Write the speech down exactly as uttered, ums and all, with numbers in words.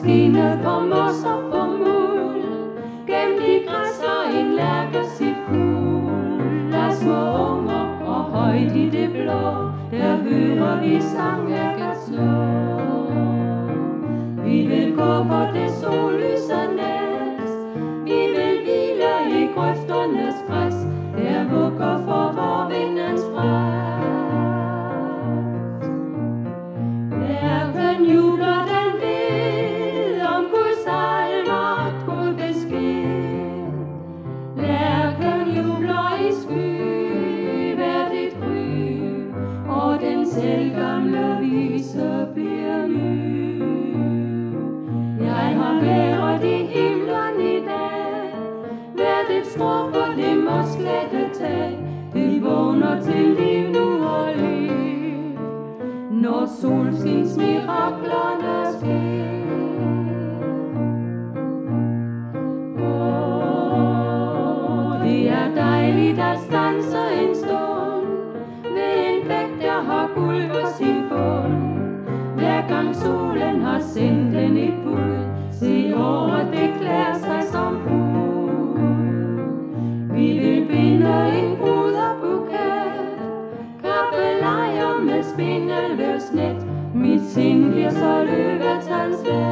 skinnet på mos og på mul. Gemt i græs har en lærke sit kul. Der er små unger og højt i det blå, der hører vi sangærker slå. Vi vil gå på det sollyse næs, vi vil hvile i grøfternes græs, der vugger for vor vindens bræs. Verden jubler den ved om Guds almagt, Gud besked. Lærken jubler i sky, hvert et gry, og den selvgamle vise bliver ny. Jeg har været i himlen i dag, hvert et strå på det mosklædte tag, det vågner til liv nu og liv, når solskins miraklerne sker. Åh, det er dejligt at stanse en stund ved en bæk, der har guld på sin bund. Hver gang solen har sendt den et bud, se året beklæder sig som brud. Vi vil binde en bruderbuket, kappelejer med spindelvævsnet, mit sind bliver så løvetans let.